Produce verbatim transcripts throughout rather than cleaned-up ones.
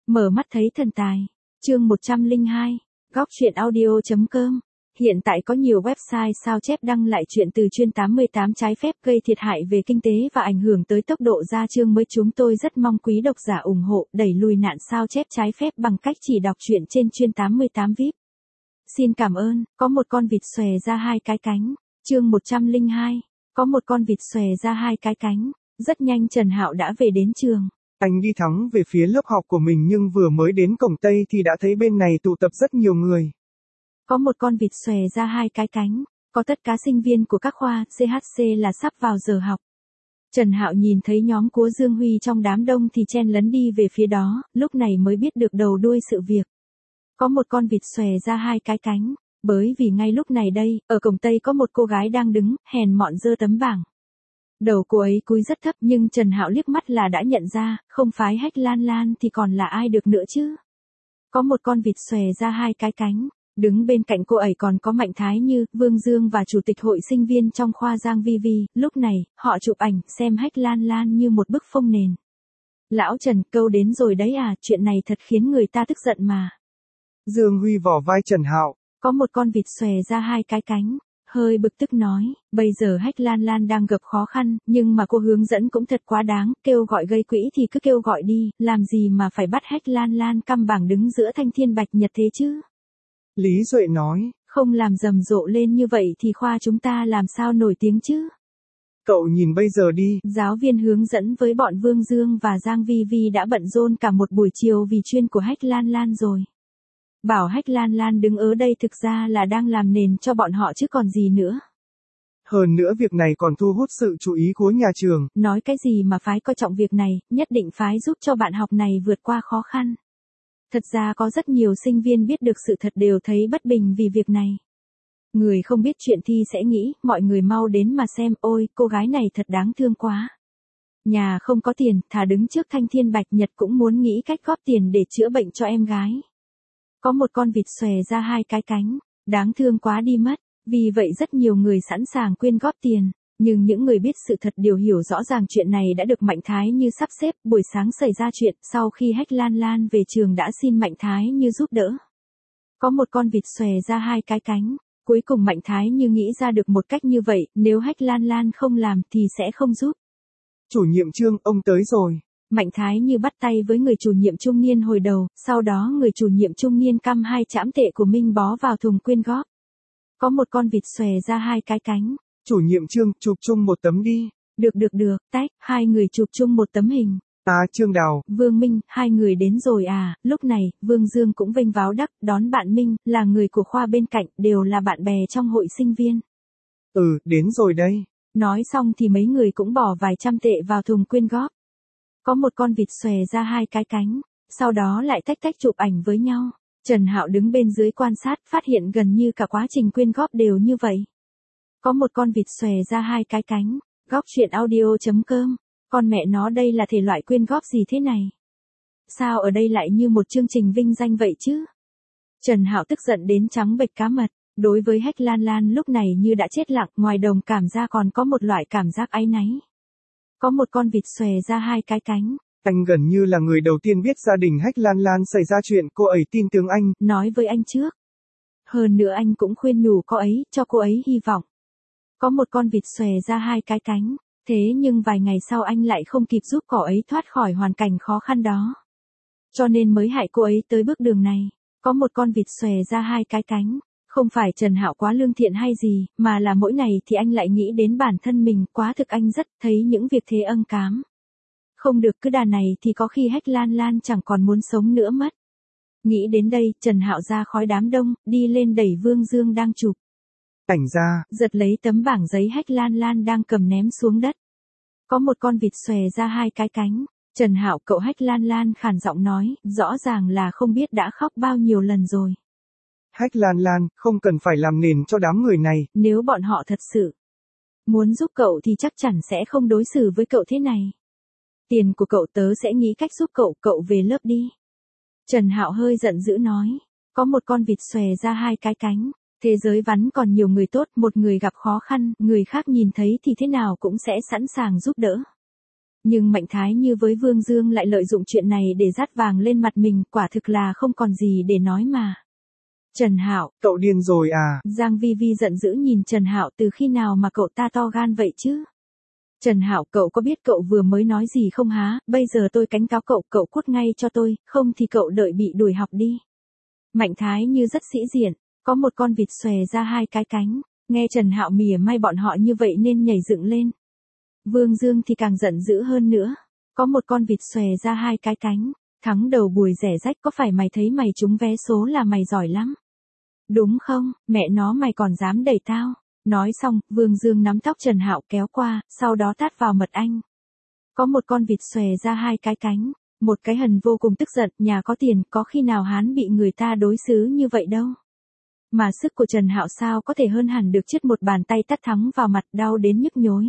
Mở mắt thấy thần tài. Chương một trăm lẻ hai. Góc truyện audio.com. Hiện tại có nhiều website sao chép đăng lại chuyện từ chuyên tám mươi tám trái phép gây thiệt hại về kinh tế và ảnh hưởng tới tốc độ ra chương mới. Chúng tôi rất mong quý độc giả ủng hộ đẩy lùi nạn sao chép trái phép bằng cách chỉ đọc truyện trên chuyên tám mươi tám vi ai pi. Xin cảm ơn. Có một con vịt xòe ra hai cái cánh. Chương một trăm lẻ hai. Có một con vịt xòe ra hai cái cánh. Rất nhanh Trần Hạo đã về đến trường. Anh đi thẳng về phía lớp học của mình nhưng vừa mới đến cổng Tây thì đã thấy bên này tụ tập rất nhiều người. Có một con vịt xòe ra hai cái cánh, có tất cả sinh viên của các khoa xê hát xê là sắp vào giờ học. Trần Hạo nhìn thấy nhóm của Dương Huy trong đám đông thì chen lấn đi về phía đó, lúc này mới biết được đầu đuôi sự việc. Có một con vịt xòe ra hai cái cánh, bởi vì ngay lúc này đây, ở cổng Tây có một cô gái đang đứng, hèn mọn giơ tấm bảng. Đầu cô ấy cúi rất thấp nhưng Trần Hạo liếc mắt là đã nhận ra, không phái Hách Lan Lan thì còn là ai được nữa chứ. Có một con vịt xòe ra hai cái cánh, đứng bên cạnh cô ấy còn có Mạnh Thái Như, Vương Dương và chủ tịch hội sinh viên trong khoa Giang Vi Vi. Lúc này, họ chụp ảnh xem Hách Lan Lan như một bức phông nền. Lão Trần, câu đến rồi đấy à, chuyện này thật khiến người ta tức giận mà. Dương Huy vỏ vai Trần Hạo. Có một con vịt xòe ra hai cái cánh. Hơi bực tức nói, bây giờ Hách Lan Lan đang gặp khó khăn, nhưng mà cô hướng dẫn cũng thật quá đáng, kêu gọi gây quỹ thì cứ kêu gọi đi, làm gì mà phải bắt Hách Lan Lan căm bảng đứng giữa thanh thiên bạch nhật thế chứ? Lý Duệ nói, không làm rầm rộ lên như vậy thì khoa chúng ta làm sao nổi tiếng chứ? Cậu nhìn bây giờ đi. Giáo viên hướng dẫn với bọn Vương Dương và Giang Vi Vi đã bận rộn cả một buổi chiều vì chuyên của Hách Lan Lan rồi. Bảo Hách Lan Lan đứng ở đây thực ra là đang làm nền cho bọn họ chứ còn gì nữa. Hơn nữa việc này còn thu hút sự chú ý của nhà trường. Nói cái gì mà phái coi trọng việc này, nhất định phái giúp cho bạn học này vượt qua khó khăn. Thật ra có rất nhiều sinh viên biết được sự thật đều thấy bất bình vì việc này. Người không biết chuyện thi sẽ nghĩ, mọi người mau đến mà xem, ôi, cô gái này thật đáng thương quá. Nhà không có tiền, thà đứng trước thanh thiên bạch nhật cũng muốn nghĩ cách góp tiền để chữa bệnh cho em gái. Có một con vịt xòe ra hai cái cánh, đáng thương quá đi mất, vì vậy rất nhiều người sẵn sàng quyên góp tiền. Nhưng những người biết sự thật đều hiểu rõ ràng chuyện này đã được Mạnh Thái Như sắp xếp. Buổi sáng xảy ra chuyện, sau khi Hách Lan Lan về trường đã xin Mạnh Thái Như giúp đỡ. Có một con vịt xòe ra hai cái cánh, cuối cùng Mạnh Thái Như nghĩ ra được một cách như vậy, nếu Hách Lan Lan không làm thì sẽ không giúp. Chủ nhiệm Trương, ông tới rồi. Mạnh Thái Như bắt tay với người chủ nhiệm trung niên hồi đầu, sau đó người chủ nhiệm trung niên căm hai trảm tệ của Minh bó vào thùng quyên góp. Có một con vịt xòe ra hai cái cánh. Chủ nhiệm Trương, chụp chung một tấm đi. Được được được, tách, hai người chụp chung một tấm hình. À, Trương Đào. Vương Minh, hai người đến rồi à, lúc này, Vương Dương cũng vênh váo đắc, đón bạn Minh, là người của khoa bên cạnh, đều là bạn bè trong hội sinh viên. Ừ, đến rồi đây. Nói xong thì mấy người cũng bỏ vài trăm tệ vào thùng quyên góp. Có một con vịt xòe ra hai cái cánh, sau đó lại tách tách chụp ảnh với nhau. Trần Hạo đứng bên dưới quan sát, phát hiện gần như cả quá trình quyên góp đều như vậy. Có một con vịt xòe ra hai cái cánh, góc truyện audio.com, con mẹ nó đây là thể loại quyên góp gì thế này? Sao ở đây lại như một chương trình vinh danh vậy chứ? Trần Hạo tức giận đến trắng bệch cá mật, đối với Hách Lan Lan lúc này như đã chết lặng, ngoài đồng cảm ra còn có một loại cảm giác áy náy. Có một con vịt xòe ra hai cái cánh. Anh gần như là người đầu tiên biết gia đình Hách Lan Lan xảy ra chuyện, cô ấy tin tưởng anh. Nói với anh trước. Hơn nữa anh cũng khuyên nhủ cô ấy, cho cô ấy hy vọng. Có một con vịt xòe ra hai cái cánh, thế nhưng vài ngày sau anh lại không kịp giúp cô ấy thoát khỏi hoàn cảnh khó khăn đó. Cho nên mới hại cô ấy tới bước đường này. Có một con vịt xòe ra hai cái cánh, không phải Trần Hạo quá lương thiện hay gì, mà là mỗi ngày thì anh lại nghĩ đến bản thân mình, quá thực anh rất thấy những việc thế ân cám. Không được cứ đà này thì có khi Hách Lan Lan chẳng còn muốn sống nữa mất. Nghĩ đến đây, Trần Hạo ra khỏi đám đông, đi lên đẩy Vương Dương đang chụp ảnh ra, giật lấy tấm bảng giấy Hách Lan Lan đang cầm ném xuống đất. Có một con vịt xòe ra hai cái cánh. Trần Hạo, cậu Hách Lan Lan khàn giọng nói, rõ ràng là không biết đã khóc bao nhiêu lần rồi. Hách Lan Lan, không cần phải làm nền cho đám người này. Nếu bọn họ thật sự muốn giúp cậu thì chắc chắn sẽ không đối xử với cậu thế này. Tiền của cậu tớ sẽ nghĩ cách giúp cậu, cậu về lớp đi. Trần Hạo hơi giận dữ nói. Có một con vịt xòe ra hai cái cánh. Thế giới vắn còn nhiều người tốt, một người gặp khó khăn, người khác nhìn thấy thì thế nào cũng sẽ sẵn sàng giúp đỡ. Nhưng Mạnh Thái Như với Vương Dương lại lợi dụng chuyện này để dát vàng lên mặt mình, quả thực là không còn gì để nói mà. Trần Hạo, cậu điên rồi à? Giang Vi Vi giận dữ nhìn Trần Hạo, từ khi nào mà cậu ta to gan vậy chứ? Trần Hạo, cậu có biết cậu vừa mới nói gì không há? Bây giờ tôi cảnh cáo cậu, cậu cút ngay cho tôi, không thì cậu đợi bị đuổi học đi. Mạnh Thái Như rất sĩ diện, có một con vịt xòe ra hai cái cánh, nghe Trần Hạo mỉa mai bọn họ như vậy nên nhảy dựng lên. Vương Dương thì càng giận dữ hơn nữa, có một con vịt xòe ra hai cái cánh, thắng đầu Bùi Rẻ Rách, có phải mày thấy mày trúng vé số là mày giỏi lắm? Đúng không, mẹ nó mày còn dám đẩy tao. Nói xong, Vương Dương nắm tóc Trần Hạo kéo qua, sau đó tát vào mật anh. Có một con vịt xòe ra hai cái cánh, một cái hần vô cùng tức giận, nhà có tiền, có khi nào hắn bị người ta đối xử như vậy đâu. Mà sức của Trần Hạo sao có thể hơn hẳn được chứt một bàn tay tát thắng vào mặt, đau đến nhức nhối.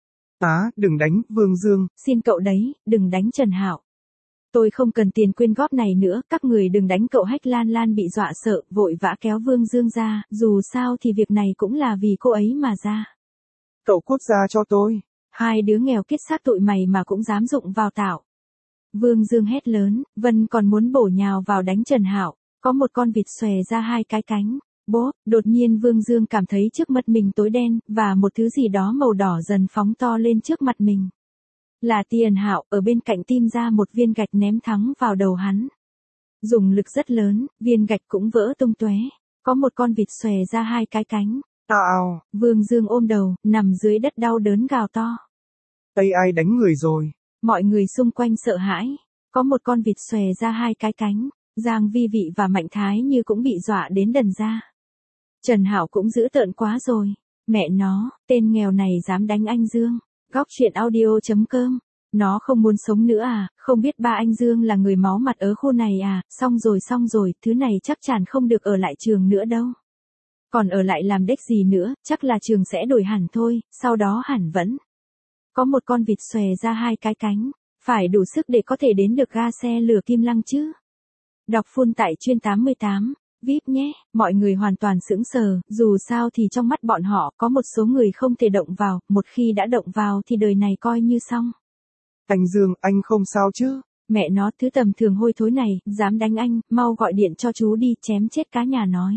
Á, đừng đánh, Vương Dương. Xin cậu đấy, đừng đánh Trần Hạo. Tôi không cần tiền quyên góp này nữa, các người đừng đánh cậu. Hách Lan Lan bị dọa sợ, vội vã kéo Vương Dương ra, dù sao thì việc này cũng là vì cô ấy mà ra. Cậu cút ra cho tôi. Hai đứa nghèo kiết xác tụi mày mà cũng dám dụng vào tạo. Vương Dương hét lớn, Vân còn muốn bổ nhào vào đánh Trần Hạo, có một con vịt xòe ra hai cái cánh. Bố, đột nhiên Vương Dương cảm thấy trước mặt mình tối đen, và một thứ gì đó màu đỏ dần phóng to lên trước mặt mình. Là Tiền Hạo, ở bên cạnh tim ra một viên gạch ném thẳng vào đầu hắn. Dùng lực rất lớn, viên gạch cũng vỡ tung tóe. Có một con vịt xòe ra hai cái cánh. Ào! Vương Dương ôm đầu, nằm dưới đất đau đớn gào to. Ây, ai đánh người rồi? Mọi người xung quanh sợ hãi. Có một con vịt xòe ra hai cái cánh. Giang Vi Vị và Mạnh Thái Như cũng bị dọa đến đần ra. Trần Hạo cũng dữ tợn quá rồi. Mẹ nó, tên nghèo này dám đánh anh Dương. Góc truyện audio chấm com. Nó không muốn sống nữa à, không biết ba anh Dương là người máu mặt ở khu này à, xong rồi xong rồi, thứ này chắc chắn không được ở lại trường nữa đâu. Còn ở lại làm đếch gì nữa, chắc là trường sẽ đổi hẳn thôi, sau đó hẳn vẫn. Có một con vịt xòe ra hai cái cánh, phải đủ sức để có thể đến được ga xe lửa Kim Lăng chứ. Đọc full tại chuyên tám mươi tám. vê i pê nhé, mọi người hoàn toàn sững sờ, dù sao thì trong mắt bọn họ có một số người không thể động vào, một khi đã động vào thì đời này coi như xong. Anh Dương, anh không sao chứ? Mẹ nó, thứ tầm thường hôi thối này, dám đánh anh, mau gọi điện cho chú đi, chém chết cá nhà nói.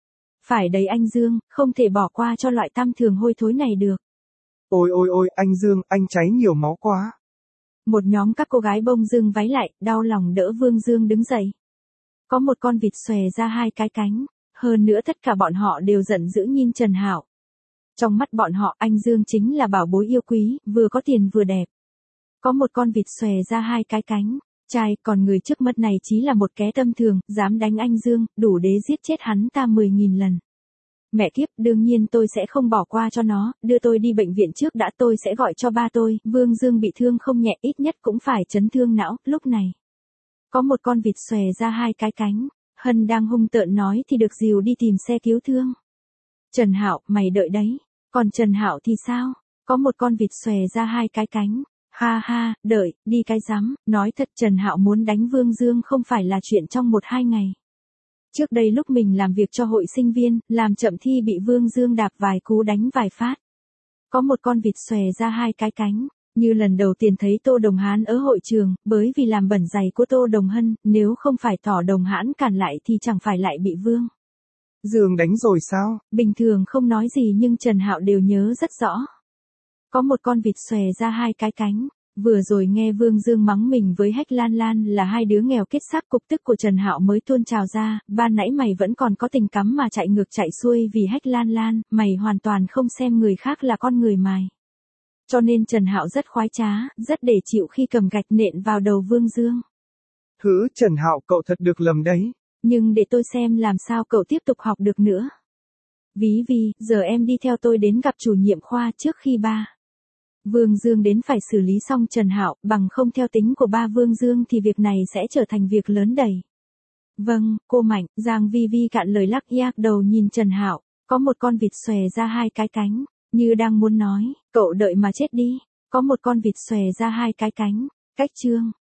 Phải đấy anh Dương, không thể bỏ qua cho loại tam thường hôi thối này được. Ôi ôi ôi, anh Dương, anh cháy nhiều máu quá. Một nhóm các cô gái bông dưng váy lại, đau lòng đỡ Vương Dương đứng dậy. Có một con vịt xòe ra hai cái cánh, hơn nữa tất cả bọn họ đều giận dữ nhìn Trần Hạo. Trong mắt bọn họ, anh Dương chính là bảo bối yêu quý, vừa có tiền vừa đẹp. Có một con vịt xòe ra hai cái cánh, trai, còn người trước mắt này chỉ là một kẻ tâm thường, dám đánh anh Dương, đủ để giết chết hắn ta mười nghìn lần. Mẹ kiếp, đương nhiên tôi sẽ không bỏ qua cho nó, đưa tôi đi bệnh viện trước đã, tôi sẽ gọi cho ba tôi. Vương Dương bị thương không nhẹ, ít nhất cũng phải chấn thương não, lúc này. Có một con vịt xòe ra hai cái cánh, Hân đang hung tợn nói thì được dìu đi tìm xe cứu thương. Trần Hạo, mày đợi đấy. Còn Trần Hạo thì sao? Có một con vịt xòe ra hai cái cánh. Ha ha, đợi, đi cái rắm, nói thật Trần Hạo muốn đánh Vương Dương không phải là chuyện trong một hai ngày. Trước đây lúc mình làm việc cho hội sinh viên, làm chậm thi bị Vương Dương đạp vài cú đánh vài phát. Có một con vịt xòe ra hai cái cánh, như lần đầu tiên thấy Tô Đồng Hán ở hội trường, bởi vì làm bẩn giày của Tô Đồng Hân, nếu không phải Tỏ Đồng Hán cản lại thì chẳng phải lại bị Vương Dương đánh rồi sao? Bình thường không nói gì nhưng Trần Hạo đều nhớ rất rõ. Có một con vịt xòe ra hai cái cánh. Vừa rồi nghe Vương Dương mắng mình với Hách Lan Lan là hai đứa nghèo kết xác, cục tức của Trần Hạo mới tuôn trào ra, ban nãy mày vẫn còn có tình cắm mà chạy ngược chạy xuôi vì Hách Lan Lan, mày hoàn toàn không xem người khác là con người mày. Cho nên Trần Hạo rất khoái trá, rất để chịu khi cầm gạch nện vào đầu Vương Dương. Hứ, Trần Hạo cậu thật được lầm đấy. Nhưng để tôi xem làm sao cậu tiếp tục học được nữa. Ví vì, giờ em đi theo tôi đến gặp chủ nhiệm khoa trước khi ba Vương Dương đến phải xử lý xong Trần Hạo, bằng không theo tính của ba Vương Dương thì việc này sẽ trở thành việc lớn đầy. Vâng, cô Mạnh, Giang Vi Vi cạn lời lắc yak đầu nhìn Trần Hạo, có một con vịt xòe ra hai cái cánh, như đang muốn nói, cậu đợi mà chết đi, có một con vịt xòe ra hai cái cánh, cách chương.